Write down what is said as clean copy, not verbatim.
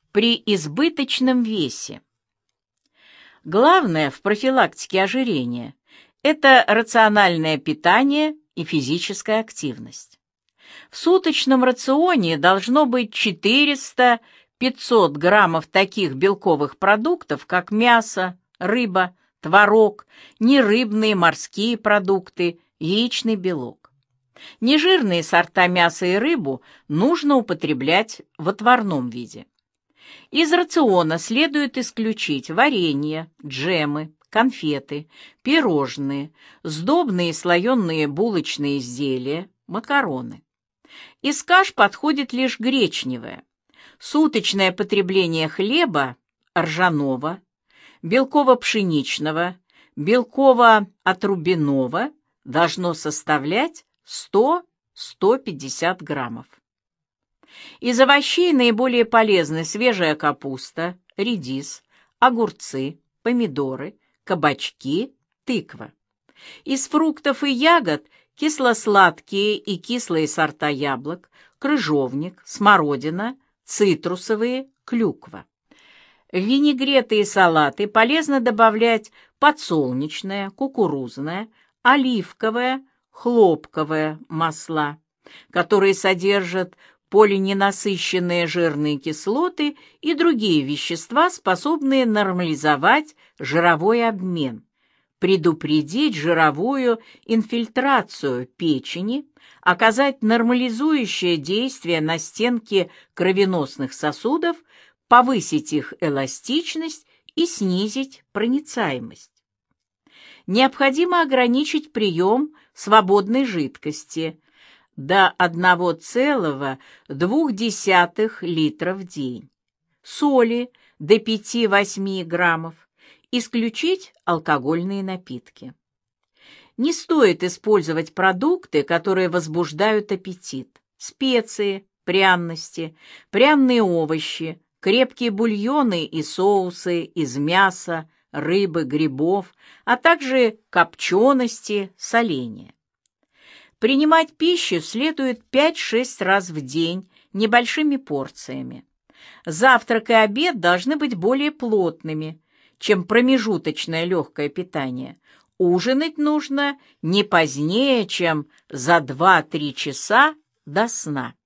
при избыточном весе. Главное в профилактике ожирения – это рациональное питание и физическая активность. В суточном рационе должно быть 400-500 граммов таких белковых продуктов, как мясо, рыба, творог, нерыбные морские продукты, яичный белок. Нежирные сорта мяса и рыбу нужно употреблять в отварном виде. Из рациона следует исключить варенье, джемы, конфеты, пирожные, сдобные слоеные булочные изделия, макароны. Из каш подходит лишь гречневая. Суточное потребление хлеба ржаного, белково-пшеничного, белково-отрубяного должно составлять 100-150 граммов. Из овощей наиболее полезны свежая капуста, редис, огурцы, помидоры, кабачки, тыква. Из фруктов и ягод кисло-сладкие и кислые сорта яблок, крыжовник, смородина, цитрусовые, клюква. В винегреты и салаты полезно добавлять подсолнечное, кукурузное, оливковое, хлопковое масла, которые содержат полиненасыщенные жирные кислоты и другие вещества, способные нормализовать жировой обмен, предупредить жировую инфильтрацию печени, оказать нормализующее действие на стенки кровеносных сосудов, повысить их эластичность и снизить проницаемость. Необходимо ограничить прием свободной жидкости до 1,2 литра в день, соли до 5-8 граммов, исключить алкогольные напитки. Не стоит использовать продукты, которые возбуждают аппетит, специи, пряности, пряные овощи, крепкие бульоны и соусы из мяса, рыбы, грибов, а также копчености, соленья. Принимать пищу следует 5-6 раз в день небольшими порциями. Завтрак и обед должны быть более плотными, чем промежуточное легкое питание. Ужинать нужно не позднее, чем за 2-3 часа до сна.